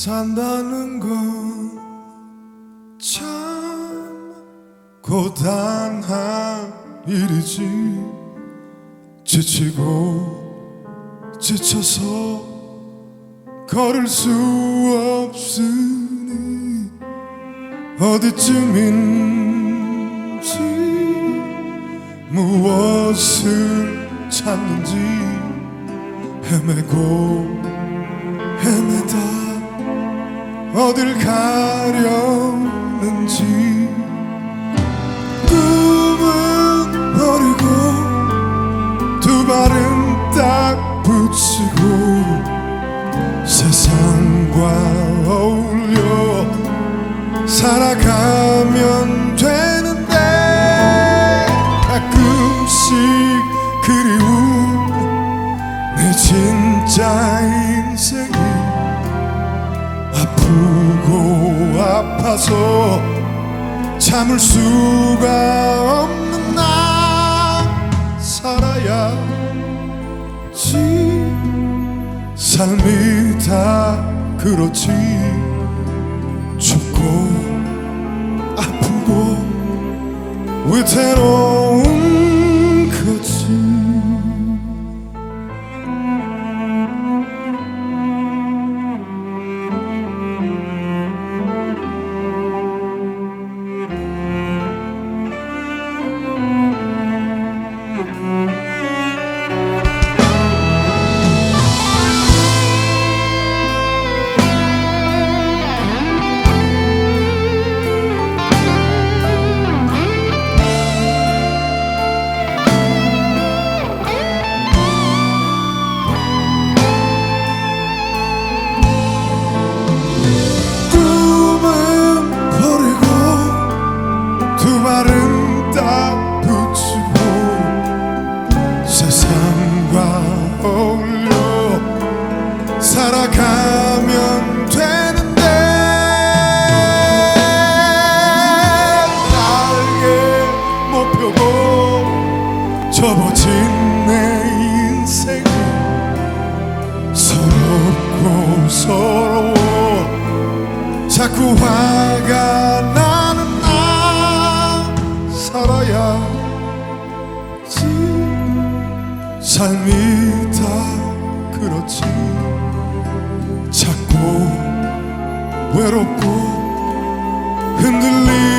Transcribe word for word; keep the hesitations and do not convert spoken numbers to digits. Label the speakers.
Speaker 1: 산다는 건 참 고단한 일이지. 지치고 지쳐서 걸을 수 없으니 어디쯤인지 무엇을 찾는지 헤매고 헤매다 어딜 가려는지 꿈은 버리고 두 발은 딱 붙이고 세상과 어울려 살아가면 되는데 가끔씩 그리운 내 진짜 인생이 아프고 아파서 참을 수가 없는 나 살아야지. 삶이 다 그렇지. 춥고 아프고 위태로운 거지. 발은 딱 붙이고 세상과 어울려 살아가면 되는데 날개 못 펴고 접어진 내 인생이 서럽고 서러워 자꾸 화가 나는 살아야지. 삶이 다 그렇지. 작고 외롭고 흔들리